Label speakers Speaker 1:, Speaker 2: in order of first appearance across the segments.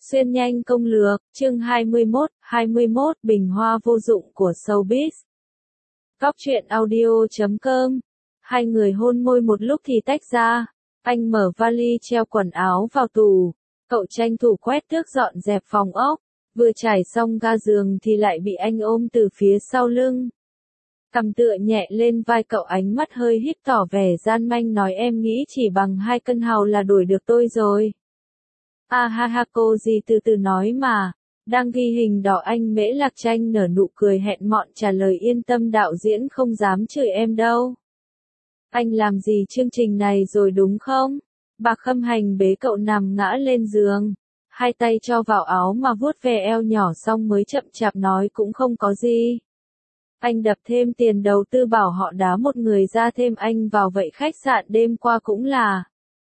Speaker 1: Xuyên nhanh công lược, chương 21, bình hoa vô dụng của showbiz. Góc truyện audio.com. Hai người hôn môi một lúc thì tách ra. Anh mở vali treo quần áo vào tủ. Cậu tranh thủ quét tước dọn dẹp phòng ốc. Vừa trải xong ga giường thì lại bị anh ôm từ phía sau lưng. Cằm tựa nhẹ lên vai cậu, ánh mắt hơi híp tỏ vẻ gian manh, nói em nghĩ chỉ bằng 2 cân hào là đuổi được tôi rồi. À ha ha, cô gì từ từ nói mà. Đang ghi hình đỏ anh Mễ Lạc Tranh nở nụ cười hẹn mọn trả lời, yên tâm đạo diễn không dám chửi em đâu. Anh làm gì chương trình này rồi đúng không? Bà Khâm Hành bế cậu nằm ngã lên giường. Hai tay cho vào áo mà vuốt ve eo nhỏ xong mới chậm chạp nói cũng không có gì. Anh đập thêm tiền đầu tư bảo họ đá một người ra thêm anh vào, vậy khách sạn đêm qua cũng là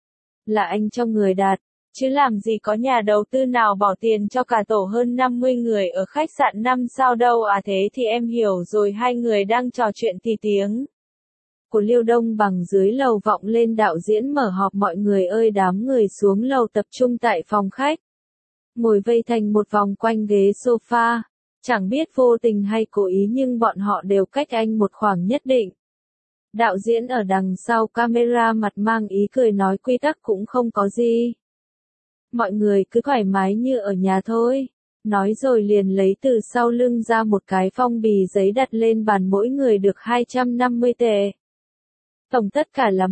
Speaker 1: anh cho người đặt. Chứ làm gì có nhà đầu tư nào bỏ tiền cho cả tổ hơn 50 người ở khách sạn 5 sao đâu à. Thế thì em hiểu rồi. Hai người đang trò chuyện thì tiếng của Liêu Đông Bằng dưới lầu vọng lên, đạo diễn mở họp mọi người ơi. Đám người xuống lầu tập trung tại phòng khách. Ngồi vây thành một vòng quanh ghế sofa. Chẳng biết vô tình hay cố ý nhưng bọn họ đều cách anh một khoảng nhất định. Đạo diễn ở đằng sau camera mặt mang ý cười nói quy tắc cũng không có gì. Mọi người cứ thoải mái như ở nhà thôi. Nói rồi liền lấy từ sau lưng ra một cái phong bì giấy đặt lên bàn, mỗi người được 250 tệ. Tổng tất cả là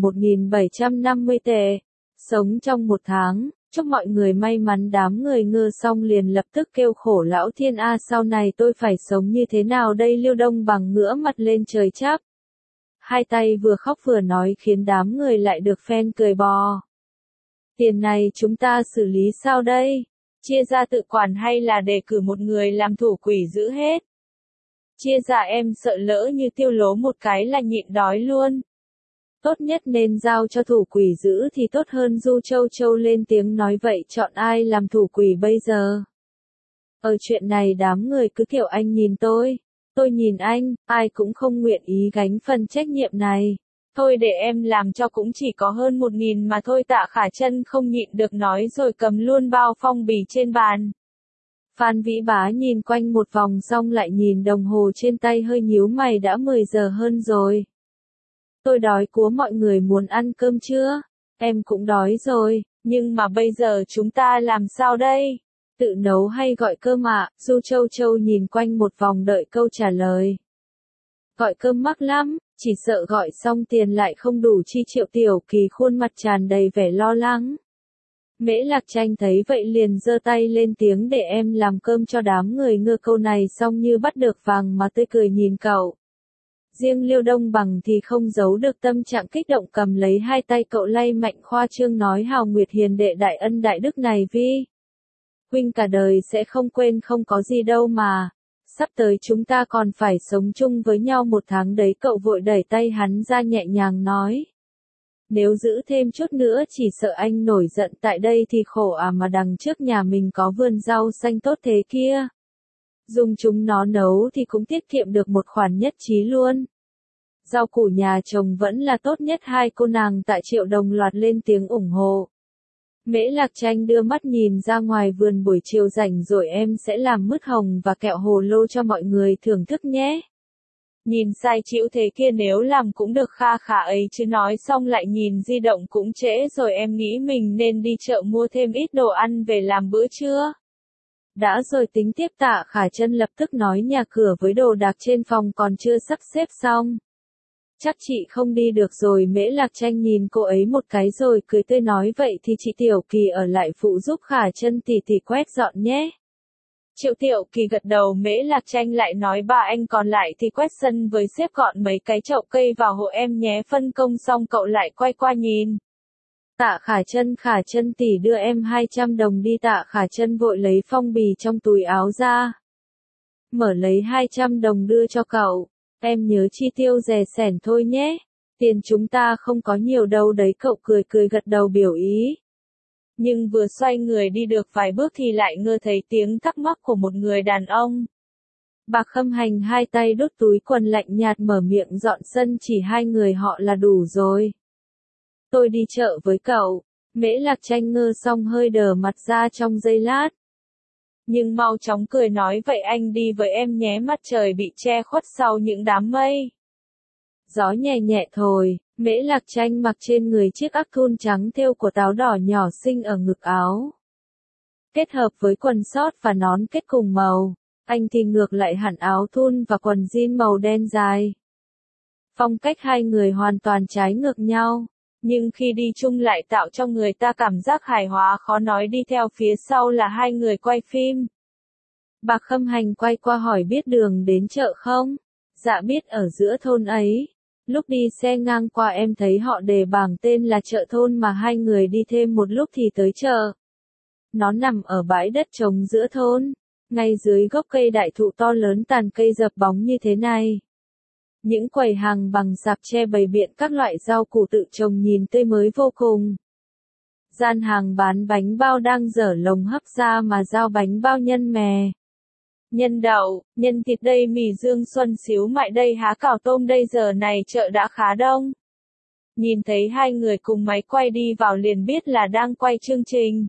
Speaker 1: 1.750 tệ. Sống trong 1 tháng, chúc mọi người may mắn. Đám người ngơ xong liền lập tức kêu khổ lão thiên a, sau này tôi phải sống như thế nào đây. Liêu Đông Bằng ngửa mặt lên trời chắp hai tay vừa khóc vừa nói khiến đám người lại được phen cười bò. Tiền này chúng ta xử lý sao đây? Chia ra tự quản hay là để cử một người làm thủ quỹ giữ hết? Chia ra em sợ lỡ như tiêu lố một cái là nhịn đói luôn. Tốt nhất nên giao cho thủ quỹ giữ thì tốt hơn. Du Châu Châu lên tiếng nói vậy chọn ai làm thủ quỹ bây giờ? Ở chuyện này đám người cứ kiểu anh nhìn tôi nhìn anh, ai cũng không nguyện ý gánh phần trách nhiệm này. Thôi để em làm cho, cũng chỉ có hơn 1.000 mà thôi. Tạ Khả Trân không nhịn được nói rồi cầm luôn bao phong bì trên bàn. Phan Vĩ Bá nhìn quanh một vòng xong lại nhìn đồng hồ trên tay hơi nhíu mày, đã 10 giờ hơn rồi. Tôi đói quá, mọi người muốn ăn cơm chưa? Em cũng đói rồi, nhưng mà bây giờ chúng ta làm sao đây? Tự nấu hay gọi cơm ạ? Du Châu Châu nhìn quanh một vòng đợi câu trả lời. Gọi cơm mắc lắm, chỉ sợ gọi xong tiền lại không đủ chi. Triệu Tiểu Kỳ khuôn mặt tràn đầy vẻ lo lắng. Mễ Lạc Tranh thấy vậy liền giơ tay lên tiếng, để em làm cơm cho đám người ngơ. Câu này xong như bắt được vàng mà tươi cười nhìn cậu. Riêng Liêu Đông Bằng thì không giấu được tâm trạng kích động, cầm lấy hai tay cậu lay mạnh khoa trương nói, Hào Nguyệt hiền đệ đại ân đại đức này Vi huynh cả đời sẽ không quên, không có gì đâu mà. Sắp tới chúng ta còn phải sống chung với nhau 1 tháng đấy. Cậu vội đẩy tay hắn ra nhẹ nhàng nói. Nếu giữ thêm chút nữa chỉ sợ anh nổi giận tại đây thì khổ à, mà đằng trước nhà mình có vườn rau xanh tốt thế kia. Dùng chúng nó nấu thì cũng tiết kiệm được một khoản nhất trí luôn. Rau củ nhà chồng vẫn là tốt nhất. Hai cô nàng tại Triệu đồng loạt lên tiếng ủng hộ. Mễ Lạc Tranh đưa mắt nhìn ra ngoài vườn, buổi chiều rảnh rồi em sẽ làm mứt hồng và kẹo hồ lô cho mọi người thưởng thức nhé. Nhìn sai chịu thế kia, nếu làm cũng được kha khả ấy chứ. Nói xong lại nhìn di động, cũng trễ rồi, em nghĩ mình nên đi chợ mua thêm ít đồ ăn về làm bữa trưa. Đã rồi tính tiếp. Tạ Khả Trân lập tức nói, nhà cửa với đồ đạc trên phòng còn chưa sắp xếp xong. Chắc chị không đi được rồi. Mễ Lạc Tranh nhìn cô ấy một cái rồi cười tươi nói, vậy thì chị Tiểu Kỳ ở lại phụ giúp Khả Trân tỷ tỷ quét dọn nhé. Triệu Tiểu Kỳ gật đầu. Mễ Lạc Tranh lại nói, ba anh còn lại thì quét sân với xếp gọn mấy cái chậu cây vào hộ em nhé. Phân công xong cậu lại quay qua nhìn Tạ Khả Trân tỷ đưa em 200 đồng đi. Tạ Khả Trân vội lấy phong bì trong túi áo ra, mở lấy 200 đồng đưa cho cậu. Em nhớ chi tiêu rẻ sẻn thôi nhé. Tiền chúng ta không có nhiều đâu đấy. Cậu cười gật đầu biểu ý. Nhưng vừa xoay người đi được vài bước thì lại ngơ thấy tiếng thắc mắc của một người đàn ông. Bà Khâm Hành hai tay đút túi quần lạnh nhạt mở miệng dọn sân, chỉ 2 người họ là đủ rồi. Tôi đi chợ với cậu. Mễ Lạc Tranh ngơ xong hơi đờ mặt ra trong giây lát. Nhưng mau chóng cười nói vậy anh đi với em nhé, mặt trời bị che khuất sau những đám mây. Gió nhẹ nhẹ thổi, Mễ Lạc Tranh mặc trên người chiếc áo thun trắng thêu của táo đỏ nhỏ xinh ở ngực áo. Kết hợp với quần sót và nón kết cùng màu, anh thì ngược lại hẳn áo thun và quần jean màu đen dài. Phong cách hai người hoàn toàn trái ngược nhau, nhưng khi đi chung lại tạo cho người ta cảm giác hài hòa khó nói. Đi theo phía sau là hai người quay phim. Bà Khâm Hành quay qua hỏi biết đường đến chợ không? Dạ biết, ở giữa thôn ấy. Lúc đi xe ngang qua em thấy họ đề bảng tên là chợ thôn mà hai người đi thêm một lúc thì tới chợ. Nó nằm ở bãi đất trống giữa thôn, ngay dưới gốc cây đại thụ to lớn tàn cây dập bóng như thế này. Những quầy hàng bằng sạp tre bày biện các loại rau củ tự trồng nhìn tươi mới vô cùng. Gian hàng bán bánh bao đang dở lồng hấp ra mà giao bánh bao nhân mè, nhân đậu, nhân thịt đây, mì Dương Xuân xíu mại đây, há cảo tôm đây. Giờ này chợ đã khá đông. Nhìn thấy hai người cùng máy quay đi vào liền biết là đang quay chương trình.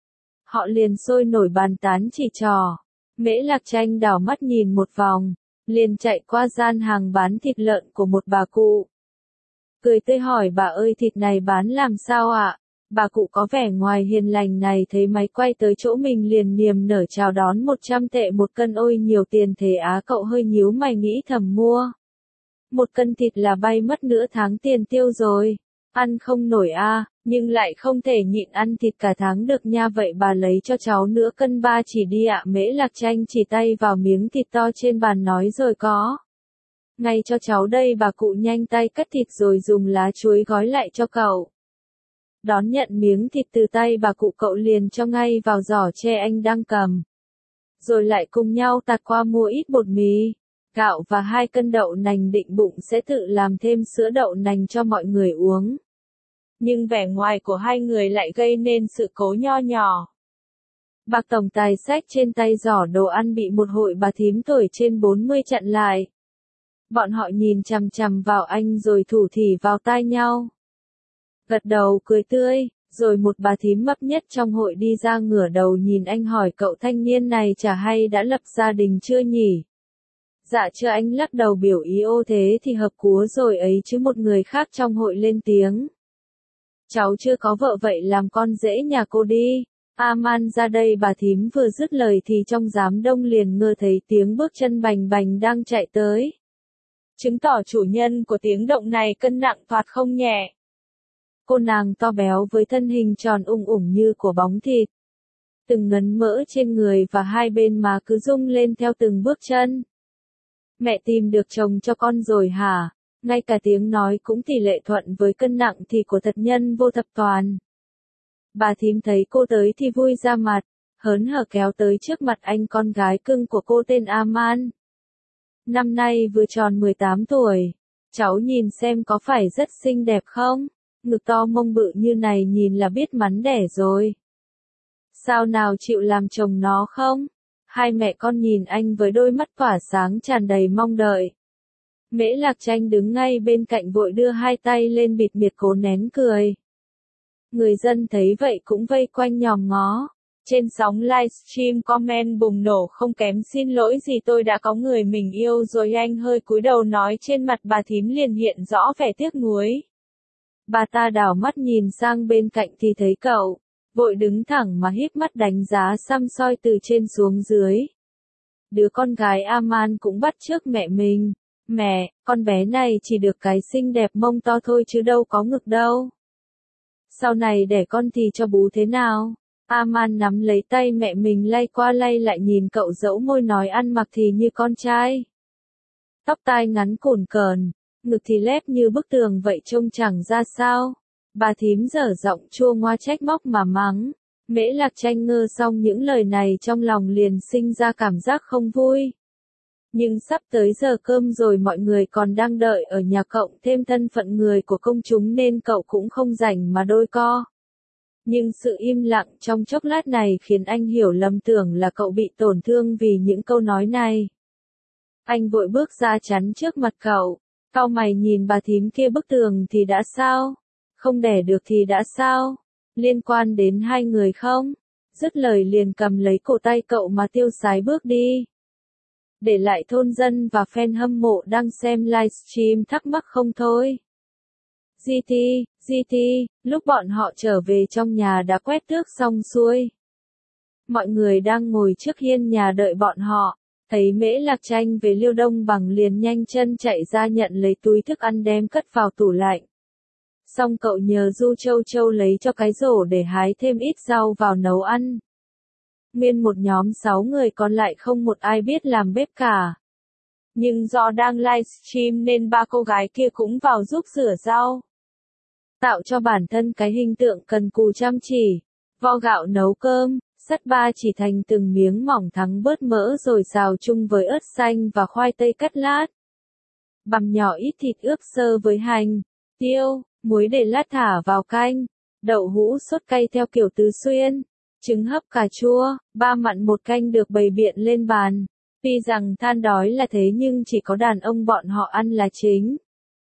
Speaker 1: Họ liền sôi nổi bàn tán chỉ trò. Mễ Lạc Tranh đảo mắt nhìn một vòng, liền chạy qua gian hàng bán thịt lợn của một bà cụ. Cười tươi hỏi bà ơi, thịt này bán làm sao ạ? Bà cụ có vẻ ngoài hiền lành này thấy máy quay tới chỗ mình liền niềm nở chào đón. 100 tệ một cân, ôi nhiều tiền thế á. Cậu hơi nhíu mày nghĩ thầm mua. Một cân thịt là bay mất nửa tháng tiền tiêu rồi. Ăn không nổi a, nhưng lại không thể nhịn ăn thịt cả tháng được nha. Vậy bà lấy cho cháu nửa cân ba chỉ đi ạ. Mễ Lạc Tranh chỉ tay vào miếng thịt to trên bàn nói rồi có. Ngay cho cháu đây. Bà cụ nhanh tay cắt thịt rồi dùng lá chuối gói lại cho cậu. Đón nhận miếng thịt từ tay bà cụ, cậu liền cho ngay vào giỏ tre anh đang cầm. Rồi lại cùng nhau tạt qua mua ít bột mì, gạo và 2 cân đậu nành, định bụng sẽ tự làm thêm sữa đậu nành cho mọi người uống. Nhưng vẻ ngoài của hai người lại gây nên sự cố nho nhỏ. Bạc tổng tài xách trên tay giỏ đồ ăn bị một hội bà thím tuổi trên 40 chặn lại. Bọn họ nhìn chằm chằm vào anh rồi thủ thỉ vào tai nhau. Gật đầu cười tươi, rồi một bà thím mập nhất trong hội đi ra ngửa đầu nhìn anh hỏi cậu thanh niên này chả hay đã lập gia đình chưa nhỉ? Dạ chưa, anh lắc đầu biểu ý ô thế thì hợp cúa rồi ấy chứ. Một người khác trong hội lên tiếng. Cháu chưa có vợ vậy làm con rể nhà cô đi. Aman ra đây. Bà thím vừa dứt lời thì trong đám đông liền ngơ thấy tiếng bước chân bành bành đang chạy tới. Chứng tỏ chủ nhân của tiếng động này cân nặng thoạt không nhẹ. Cô nàng to béo với thân hình tròn ủng như của bóng thịt. Từng ngấn mỡ trên người và hai bên má cứ rung lên theo từng bước chân. Mẹ tìm được chồng cho con rồi hả? Ngay cả tiếng nói cũng tỷ lệ thuận với cân nặng thì của thật nhân vô thập toàn. Bà thím thấy cô tới thì vui ra mặt, hớn hở kéo tới trước mặt anh con gái cưng của cô tên Aman. Năm nay vừa tròn 18 tuổi. Cháu nhìn xem có phải rất xinh đẹp không? Ngực to mông bự như này nhìn là biết mắn đẻ rồi. Sao nào chịu làm chồng nó không? Hai mẹ con nhìn anh với đôi mắt tỏa sáng tràn đầy mong đợi. Mễ Lạc Tranh đứng ngay bên cạnh vội đưa hai tay lên bịt miệng cố nén cười. Người dân thấy vậy cũng vây quanh nhòm ngó. Trên sóng livestream comment bùng nổ không kém. Xin lỗi gì, tôi đã có người mình yêu rồi. Anh hơi cúi đầu nói, trên mặt bà thím liền hiện rõ vẻ tiếc nuối. Bà ta đảo mắt nhìn sang bên cạnh thì thấy cậu, vội đứng thẳng mà híp mắt đánh giá săm soi từ trên xuống dưới. Đứa con gái Aman cũng bắt chước mẹ mình. Mẹ, con bé này chỉ được cái xinh đẹp mông to thôi chứ đâu có ngực đâu. Sau này để con thì cho bú thế nào? Aman nắm lấy tay mẹ mình lay qua lay lại nhìn cậu dẫu môi nói ăn mặc thì như con trai. Tóc tai ngắn cồn cờn, ngực thì lép như bức tường vậy trông chẳng ra sao. Bà thím dở giọng chua ngoa trách móc mà mắng. Mễ Lạc Tranh ngơ xong những lời này trong lòng liền sinh ra cảm giác không vui. Nhưng sắp tới giờ cơm rồi, mọi người còn đang đợi ở nhà, cộng thêm thân phận người của công chúng nên cậu cũng không rảnh mà đôi co. Nhưng sự im lặng trong chốc lát này khiến anh hiểu lầm tưởng là cậu bị tổn thương vì những câu nói này. Anh vội bước ra chắn trước mặt cậu. Cau mày nhìn bà thím kia, bức tường thì đã sao? Không đẻ được thì đã sao? Liên quan đến hai người không? Dứt lời liền cầm lấy cổ tay cậu mà tiêu sái bước đi. Để lại thôn dân và fan hâm mộ đang xem livestream thắc mắc không thôi. GT, lúc bọn họ trở về trong nhà đã quét tước xong xuôi. Mọi người đang ngồi trước hiên nhà đợi bọn họ, thấy Mễ Lạc Tranh về Liêu Đông Bằng liền nhanh chân chạy ra nhận lấy túi thức ăn đem cất vào tủ lạnh. Xong cậu nhờ Du Châu Châu lấy cho cái rổ để hái thêm ít rau vào nấu ăn. Nguyên một nhóm 6 người còn lại không một ai biết làm bếp cả. Nhưng do đang livestream nên ba cô gái kia cũng vào giúp rửa rau. Tạo cho bản thân cái hình tượng cần cù chăm chỉ, vo gạo nấu cơm, sắt ba chỉ thành từng miếng mỏng thắng bớt mỡ rồi xào chung với ớt xanh và khoai tây cắt lát. Bằm nhỏ ít thịt ướp sơ với hành, tiêu, muối để lát thả vào canh, đậu hũ sốt cay theo kiểu Tứ Xuyên, trứng hấp cà chua, ba mặn một canh được bày biện lên bàn. Tuy rằng than đói là thế nhưng chỉ có đàn ông bọn họ ăn là chính.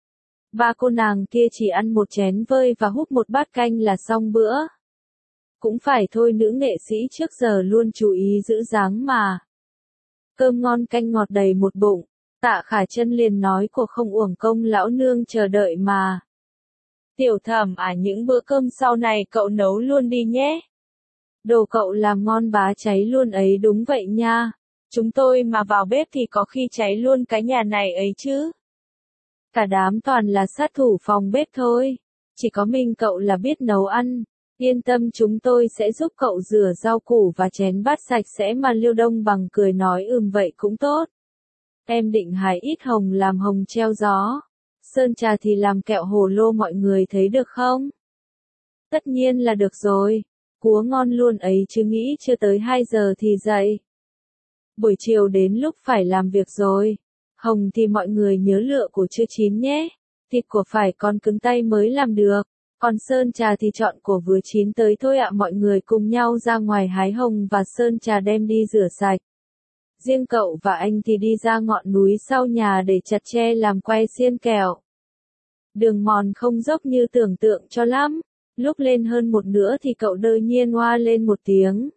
Speaker 1: Ba cô nàng kia chỉ ăn một chén vơi và húp một bát canh là xong bữa. Cũng phải thôi, nữ nghệ sĩ trước giờ luôn chú ý giữ dáng mà. Cơm ngon canh ngọt đầy một bụng, Tạ Khả Chân liền nói cô không uổng công lão nương chờ đợi mà. Tiểu Thẩm à, những bữa cơm sau này cậu nấu luôn đi nhé. Đồ cậu làm ngon bá cháy luôn ấy. Đúng vậy nha. Chúng tôi mà vào bếp thì có khi cháy luôn cái nhà này ấy chứ. Cả đám toàn là sát thủ phòng bếp thôi. Chỉ có mình cậu là biết nấu ăn. Yên tâm, chúng tôi sẽ giúp cậu rửa rau củ và chén bát sạch sẽ mà. Liêu Đông Bằng cười nói vậy cũng tốt. Em định hái ít hồng làm hồng treo gió. Sơn trà thì làm kẹo hồ lô, mọi người thấy được không? Tất nhiên là được rồi. Cúa ngon luôn ấy chứ, nghĩ chưa tới 2 giờ thì dậy. Buổi chiều đến lúc phải làm việc rồi. Hồng thì mọi người nhớ lựa củ chưa chín nhé. Thịt của phải còn cứng tay mới làm được. Còn sơn trà thì chọn của vừa chín tới thôi ạ. Mọi người cùng nhau ra ngoài hái hồng và sơn trà đem đi rửa sạch. Riêng cậu và anh thì đi ra ngọn núi sau nhà để chặt tre làm que xiên kẹo. Đường mòn không dốc như tưởng tượng cho lắm. Lúc lên hơn một nửa thì cậu đột nhiên oa lên một tiếng.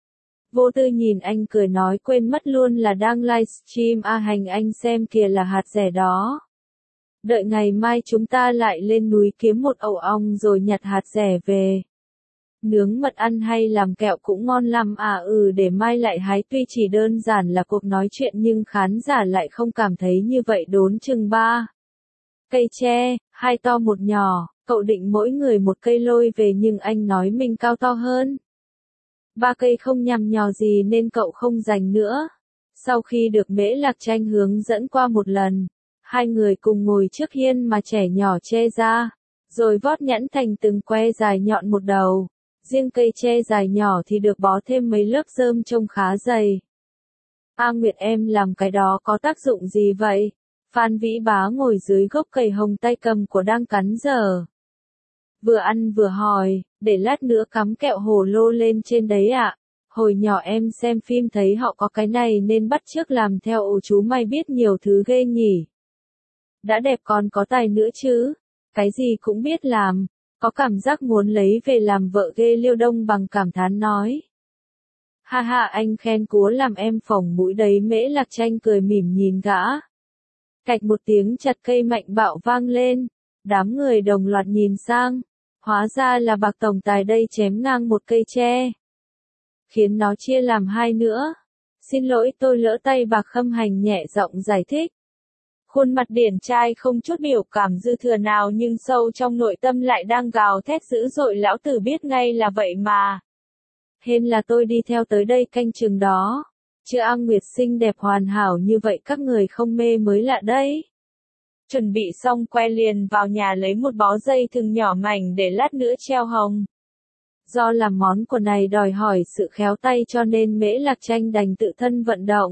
Speaker 1: Vô tư nhìn anh cười nói quên mất luôn là đang livestream. Hành anh xem kìa, là hạt rẻ đó. Đợi ngày mai chúng ta lại lên núi kiếm một ổ ong rồi nhặt hạt rẻ về. Nướng mật ăn hay làm kẹo cũng ngon lắm để mai lại hái. Tuy chỉ đơn giản là cuộc nói chuyện nhưng khán giả lại không cảm thấy như vậy. Đốn chừng 3 cây tre, 2 to 1 nhỏ, cậu định mỗi người một cây lôi về nhưng anh nói mình cao to hơn. 3 cây không nhằm nhò gì nên cậu không giành nữa. Sau khi được Mễ Lạc Tranh hướng dẫn qua một lần, hai người cùng ngồi trước hiên mà trẻ nhỏ tre ra, rồi vót nhẵn thành từng que dài nhọn một đầu. Riêng cây tre dài nhỏ thì được bó thêm mấy lớp rơm trông khá dày. Nguyệt em làm cái đó có tác dụng gì vậy? Phan Vĩ Bá ngồi dưới gốc cây hồng tay cầm của đang cắn dở. Vừa ăn vừa hỏi, để lát nữa cắm kẹo hồ lô lên trên đấy ạ. Hồi nhỏ em xem phim thấy họ có cái này nên bắt chước làm theo. Ồ, chú mày biết nhiều thứ ghê nhỉ. Đã đẹp còn có tài nữa chứ. Cái gì cũng biết làm. Có cảm giác muốn lấy về làm vợ ghê. Liêu Đông Bằng cảm thán nói. Ha ha, anh khen cúa làm em phồng mũi đấy. Mễ Lạc Tranh cười mỉm nhìn gã. Cạch một tiếng chặt cây mạnh bạo vang lên. Đám người đồng loạt nhìn sang. Hóa ra là bạc tổng tài đây chém ngang một cây tre. Khiến nó chia làm 2 nữa. Xin lỗi, tôi lỡ tay. Bạc Khâm Hành nhẹ giọng giải thích. Khuôn mặt điển trai không chút biểu cảm dư thừa nào nhưng sâu trong nội tâm lại đang gào thét dữ dội. Lão tử biết ngay là vậy mà. Hên là tôi đi theo tới đây canh chừng đó. Chứ Nguyệt xinh đẹp hoàn hảo như vậy các người không mê mới lạ đấy. Chuẩn bị xong que liền vào nhà lấy một bó dây thừng nhỏ mảnh để lát nữa treo hồng. Do làm món của này đòi hỏi sự khéo tay cho nên Mễ Lạc Tranh đành tự thân vận động.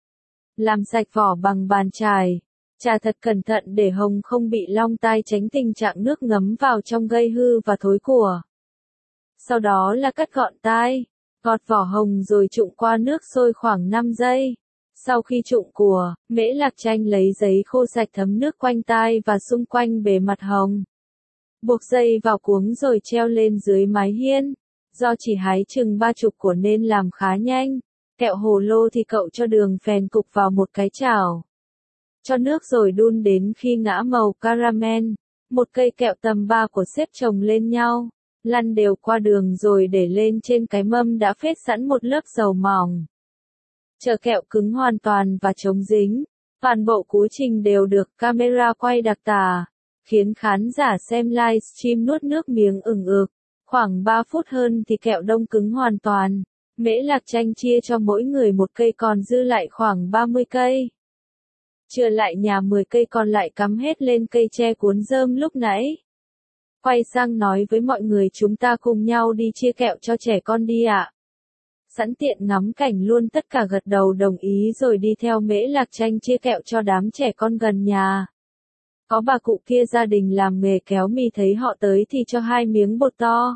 Speaker 1: Làm sạch vỏ bằng bàn chải. Chà thật cẩn thận để hồng không bị long tai, tránh tình trạng nước ngấm vào trong gây hư và thối của. Sau đó là cắt gọn tai, gọt vỏ hồng rồi trụng qua nước sôi khoảng 5 giây. Sau khi trụng của, Mễ Lạc Tranh lấy giấy khô sạch thấm nước quanh tai và xung quanh bề mặt hồng. Buộc dây vào cuống rồi treo lên dưới mái hiên. Do chỉ hái chừng 30 của nên làm khá nhanh. Kẹo hồ lô thì cậu cho đường phèn cục vào một cái chảo. Cho nước rồi đun đến khi ngã màu caramel. Một cây kẹo tầm 3 của xếp chồng lên nhau. Lăn đều qua đường rồi để lên trên cái mâm đã phết sẵn một lớp dầu mỏng. Chờ kẹo cứng hoàn toàn và chống dính. Toàn bộ quá trình đều được camera quay đặc tả, khiến khán giả xem livestream nuốt nước miếng ửng ực. Khoảng 3 phút hơn thì kẹo đông cứng hoàn toàn. Mễ Lạc Chanh chia cho mỗi người một cây còn dư lại khoảng 30 cây. Chừa lại nhà 10 cây còn lại cắm hết lên cây tre cuốn rơm lúc nãy. Quay sang nói với mọi người chúng ta cùng nhau đi chia kẹo cho trẻ con đi ạ. Sẵn tiện ngắm cảnh luôn tất cả gật đầu đồng ý rồi đi theo Mễ Lạc Chanh chia kẹo cho đám trẻ con gần nhà. Có bà cụ kia gia đình làm nghề kéo mì thấy họ tới thì cho 2 miếng bột to.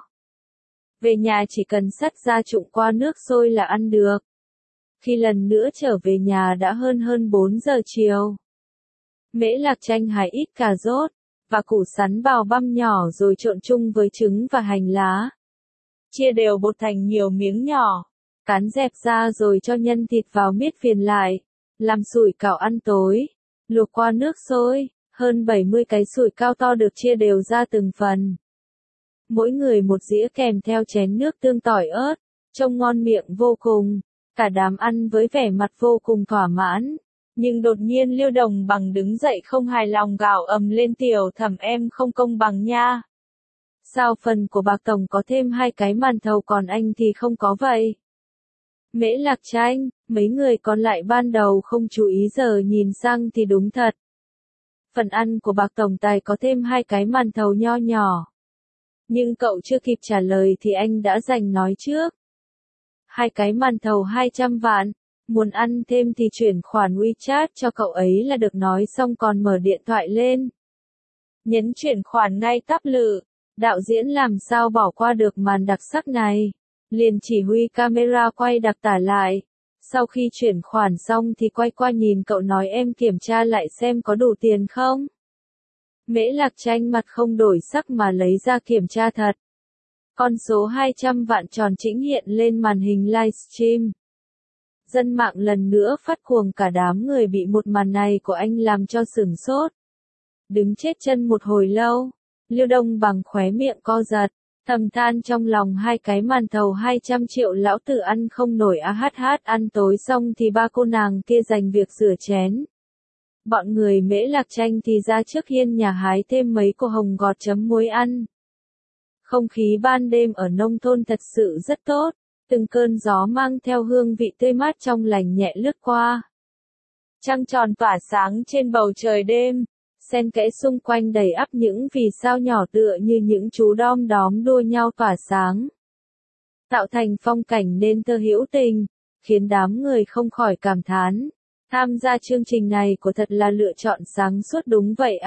Speaker 1: Về nhà chỉ cần xắt ra trụng qua nước sôi là ăn được. Khi lần nữa trở về nhà đã hơn 4 giờ chiều. Mễ Lạc Chanh hái ít cà rốt và củ sắn vào băm nhỏ rồi trộn chung với trứng và hành lá. Chia đều bột thành nhiều miếng nhỏ. Cán dẹp ra rồi cho nhân thịt vào miết viền lại. Làm sủi cảo ăn tối. Luộc qua nước sôi. Hơn 70 cái sủi cao to được chia đều ra từng phần. Mỗi người một dĩa kèm theo chén nước tương tỏi ớt. Trông ngon miệng vô cùng. Cả đám ăn với vẻ mặt vô cùng thỏa mãn. Nhưng đột nhiên Liêu Đồng Bằng đứng dậy không hài lòng gào ầm lên Tiểu Thẩm em không công bằng nha. Sao phần của bạc tổng có thêm 2 cái màn thầu còn anh thì không có vậy? Mễ Lạc Chanh, mấy người còn lại ban đầu không chú ý giờ nhìn sang thì đúng thật. Phần ăn của bạc tổng tài có thêm 2 cái màn thầu nho nhỏ. Nhưng cậu chưa kịp trả lời thì anh đã giành nói trước. 2 cái màn thầu 200 vạn. Muốn ăn thêm thì chuyển khoản WeChat cho cậu ấy là được nói xong còn mở điện thoại lên. Nhấn chuyển khoản ngay tắp lự. Đạo diễn làm sao bỏ qua được màn đặc sắc này. Liền chỉ huy camera quay đặc tả lại. Sau khi chuyển khoản xong thì quay qua nhìn cậu nói em kiểm tra lại xem có đủ tiền không. Mễ Lạc Chanh mặt không đổi sắc mà lấy ra kiểm tra thật. Con số 200 vạn tròn chỉnh hiện lên màn hình livestream. Dân mạng lần nữa phát cuồng cả đám người bị một màn này của anh làm cho sửng sốt. Đứng chết chân một hồi lâu, Liêu Đông Bằng khóe miệng co giật, thầm than trong lòng 2 cái màn thầu 200 triệu lão tử ăn không nổi ăn tối xong thì 3 cô nàng kia giành việc rửa chén. Bọn người Mễ Lạc Chanh thì ra trước hiên nhà hái thêm mấy cô hồng gọt chấm muối ăn. Không khí ban đêm ở nông thôn thật sự rất tốt. Từng cơn gió mang theo hương vị tươi mát trong lành nhẹ lướt qua. Trăng tròn tỏa sáng trên bầu trời đêm, xen kẽ xung quanh đầy ắp những vì sao nhỏ tựa như những chú đom đóm đua nhau tỏa sáng. Tạo thành phong cảnh nên thơ hữu tình, khiến đám người không khỏi cảm thán. Tham gia chương trình này của thật là lựa chọn sáng suốt đúng vậy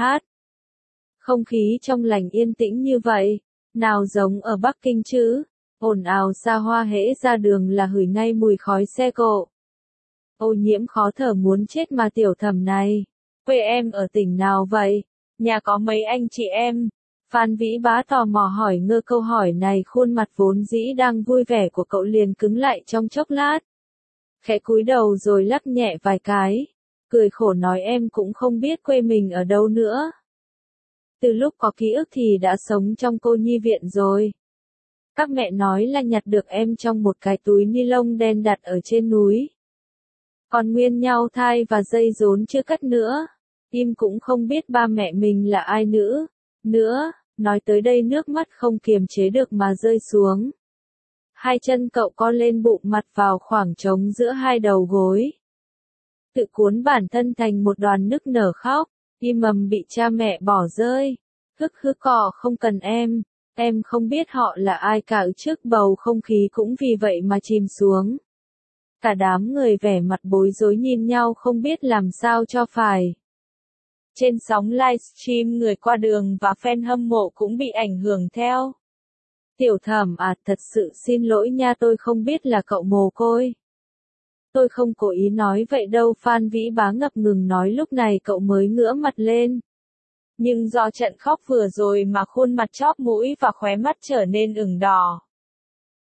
Speaker 1: Không khí trong lành yên tĩnh như vậy, nào giống ở Bắc Kinh chứ. Ồn ào xa hoa hễ ra đường là hửi ngay mùi khói xe cộ. Ô nhiễm khó thở muốn chết mà Tiểu Thẩm này. Quê em ở tỉnh nào vậy? Nhà có mấy anh chị em? Phan Vĩ Bá tò mò hỏi ngơ câu hỏi này khuôn mặt vốn dĩ đang vui vẻ của cậu liền cứng lại trong chốc lát. Khẽ cúi đầu rồi lắc nhẹ vài cái. Cười khổ nói em cũng không biết quê mình ở đâu nữa. Từ lúc có ký ức thì đã sống trong cô nhi viện rồi. Các mẹ nói là nhặt được em trong một cái túi ni lông đen đặt ở trên núi. Còn nguyên nhau thai và dây rốn chưa cắt nữa. Im cũng không biết ba mẹ mình là ai nữa, nói tới đây nước mắt không kiềm chế được mà rơi xuống. 2 chân cậu co lên bụng mặt vào khoảng trống giữa 2 đầu gối. Tự cuốn bản thân thành một đoàn nức nở khóc, Im mầm bị cha mẹ bỏ rơi. Hức cò không cần em không biết họ là ai cả trước bầu không khí cũng vì vậy mà chìm xuống. Cả đám người vẻ mặt bối rối nhìn nhau không biết làm sao cho phải. Trên sóng livestream người qua đường và fan hâm mộ cũng bị ảnh hưởng theo. Tiểu Thẩm thật sự xin lỗi nha tôi không biết là cậu mồ côi. Tôi không cố ý nói vậy đâu Phan Vĩ Bá ngập ngừng nói lúc này cậu mới ngửa mặt lên. Nhưng do trận khóc vừa rồi mà khuôn mặt chóp mũi và khóe mắt trở nên ửng đỏ.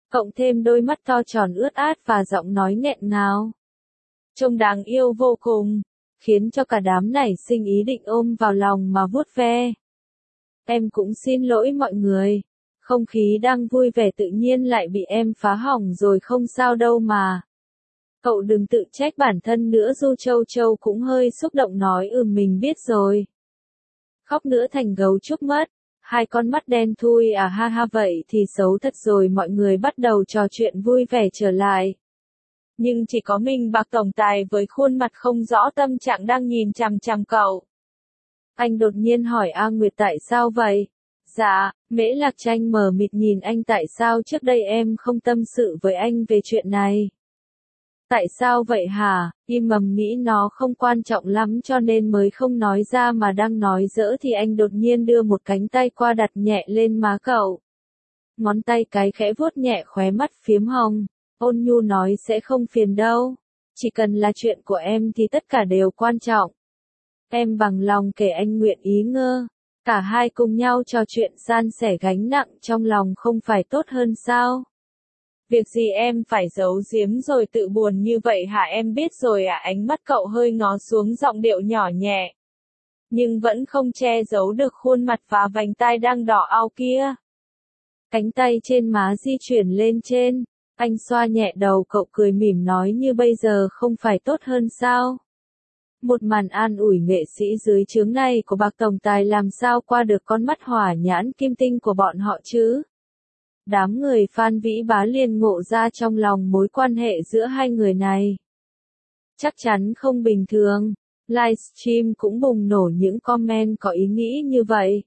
Speaker 1: Cộng thêm đôi mắt to tròn ướt át và giọng nói nghẹn ngào. Trông đáng yêu vô cùng, khiến cho cả đám nảy sinh ý định ôm vào lòng mà vuốt ve. Em cũng xin lỗi mọi người. Không khí đang vui vẻ tự nhiên lại bị em phá hỏng rồi, không sao đâu mà. Cậu đừng tự trách bản thân nữa. Du Châu Châu cũng hơi xúc động nói mình biết rồi. Khóc nữa thành gấu trúc mất. Hai con mắt đen thui à, ha ha, vậy thì xấu thật rồi. Mọi người bắt đầu trò chuyện vui vẻ trở lại. Nhưng chỉ có mình Bạc Tổng Tài với khuôn mặt không rõ tâm trạng đang nhìn chằm chằm cậu. Anh đột nhiên hỏi A Nguyệt tại sao vậy? Dạ, Mễ Lạc Tranh mờ mịt nhìn anh, tại sao trước đây em không tâm sự với anh về chuyện này? Tại sao vậy hả? Im mầm nghĩ nó không quan trọng lắm cho nên mới không nói ra, mà đang nói giỡn thì anh đột nhiên đưa một cánh tay qua đặt nhẹ lên má cậu. Ngón tay cái khẽ vuốt nhẹ khóe mắt phiếm hồng. Ôn nhu nói sẽ không phiền đâu. Chỉ cần là chuyện của em thì tất cả đều quan trọng. Em bằng lòng kể, anh nguyện ý ngơ. Cả hai cùng nhau trò chuyện san sẻ gánh nặng trong lòng không phải tốt hơn sao? Việc gì em phải giấu giếm rồi tự buồn như vậy hả? Em biết rồi ạ. Ánh mắt cậu hơi ngó xuống, giọng điệu nhỏ nhẹ. Nhưng vẫn không che giấu được khuôn mặt và vành tai đang đỏ ao kia. Cánh tay trên má di chuyển lên trên. Anh xoa nhẹ đầu cậu, cười mỉm nói như bây giờ không phải tốt hơn sao? Một màn an ủi nghệ sĩ dưới trướng này của Bạc Tổng Tài làm sao qua được con mắt hỏa nhãn kim tinh của bọn họ chứ? Đám người Phan Vĩ Bá liền ngộ ra trong lòng mối quan hệ giữa hai người này. Chắc chắn không bình thường. Livestream cũng bùng nổ những comment có ý nghĩ như vậy.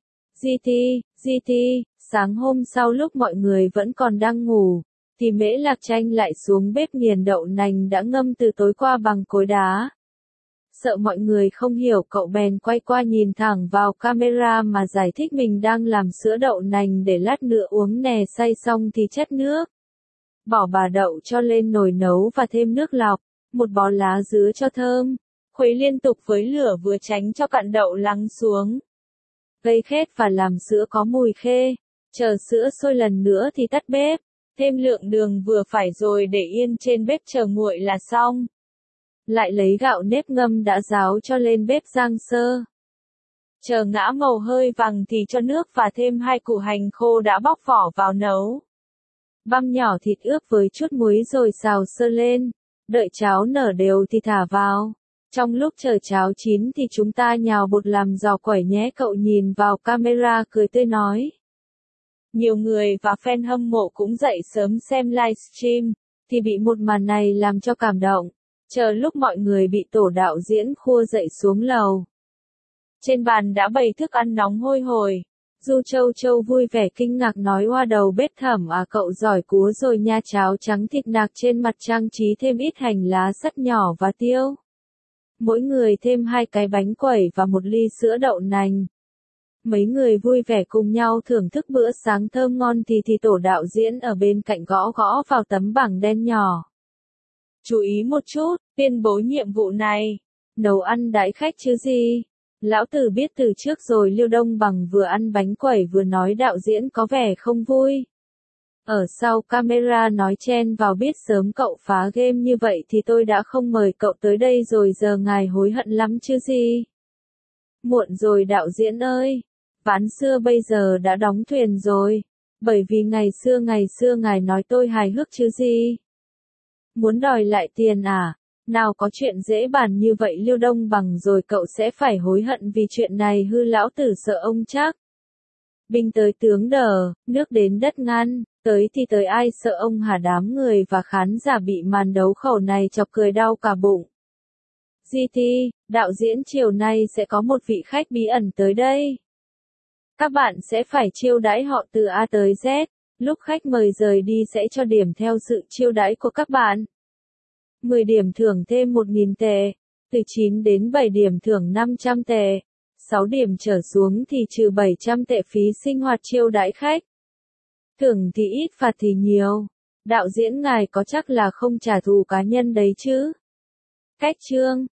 Speaker 1: GT, sáng hôm sau lúc mọi người vẫn còn đang ngủ, thì Mễ Lạc Tranh lại xuống bếp nghiền đậu nành đã ngâm từ tối qua bằng cối đá. Sợ mọi người không hiểu, cậu bèn quay qua nhìn thẳng vào camera mà giải thích mình đang làm sữa đậu nành để lát nữa uống nè, xay xong thì chất nước. Bỏ bà đậu cho lên nồi nấu và thêm nước lọc, một bó lá dứa cho thơm. Khuấy liên tục với lửa vừa tránh cho cặn đậu lắng xuống. Gây khét và làm sữa có mùi khê. Chờ sữa sôi lần nữa thì tắt bếp. Thêm lượng đường vừa phải rồi để yên trên bếp chờ nguội là xong. Lại lấy gạo nếp ngâm đã ráo cho lên bếp rang sơ. Chờ ngã màu hơi vàng thì cho nước và thêm 2 củ hành khô đã bóc vỏ vào nấu. Băm nhỏ thịt ướp với chút muối rồi xào sơ lên. Đợi cháo nở đều thì thả vào. Trong lúc chờ cháo chín thì chúng ta nhào bột làm giò quẩy nhé. Cậu nhìn vào camera cười tươi nói. Nhiều người và fan hâm mộ cũng dậy sớm xem livestream, thì bị một màn này làm cho cảm động. Chờ lúc mọi người bị tổ đạo diễn khua dậy xuống lầu. Trên bàn đã bày thức ăn nóng hôi hổi. Du Châu Châu vui vẻ kinh ngạc nói oa đầu bếp Thẩm à, cậu giỏi cúa rồi nha. Cháo trắng thịt nạc trên mặt trang trí thêm ít hành lá sắt nhỏ và tiêu. Mỗi người thêm 2 cái bánh quẩy và 1 ly sữa đậu nành. Mấy người vui vẻ cùng nhau thưởng thức bữa sáng thơm ngon thì tổ đạo diễn ở bên cạnh gõ gõ vào tấm bảng đen nhỏ. Chú ý một chút, tuyên bố nhiệm vụ này. Nấu ăn đãi khách chứ gì. Lão Tử biết từ trước rồi. Liêu Đông Bằng vừa ăn bánh quẩy vừa nói đạo diễn có vẻ không vui. Ở sau camera nói chen vào, biết sớm cậu phá game như vậy thì tôi đã không mời cậu tới đây rồi, giờ ngài hối hận lắm chứ gì. Muộn rồi đạo diễn ơi. Ván xưa bây giờ đã đóng thuyền rồi. Bởi vì ngày xưa ngài nói tôi hài hước chứ gì. Muốn đòi lại tiền à? Nào có chuyện dễ bàn như vậy. Liêu Đông Bằng rồi cậu sẽ phải hối hận vì chuyện này hư. Lão Tử sợ ông chắc. Binh tới tướng đờ, nước đến đất ngăn, tới thì tới ai sợ ông hả? Đám người và khán giả bị màn đấu khẩu này chọc cười đau cả bụng. GT, đạo diễn chiều nay sẽ có một vị khách bí ẩn tới đây. Các bạn sẽ phải chiêu đãi họ từ A tới Z. Lúc khách mời rời đi sẽ cho điểm theo sự chiêu đãi của các bạn. 10 điểm thưởng thêm 1.000 tệ. Từ 9 đến 7 điểm thưởng 500 tệ. 6 điểm trở xuống thì trừ 700 tệ phí sinh hoạt chiêu đãi khách. Thưởng thì ít phạt thì nhiều. Đạo diễn ngài có chắc là không trả thù cá nhân đấy chứ? Cách chương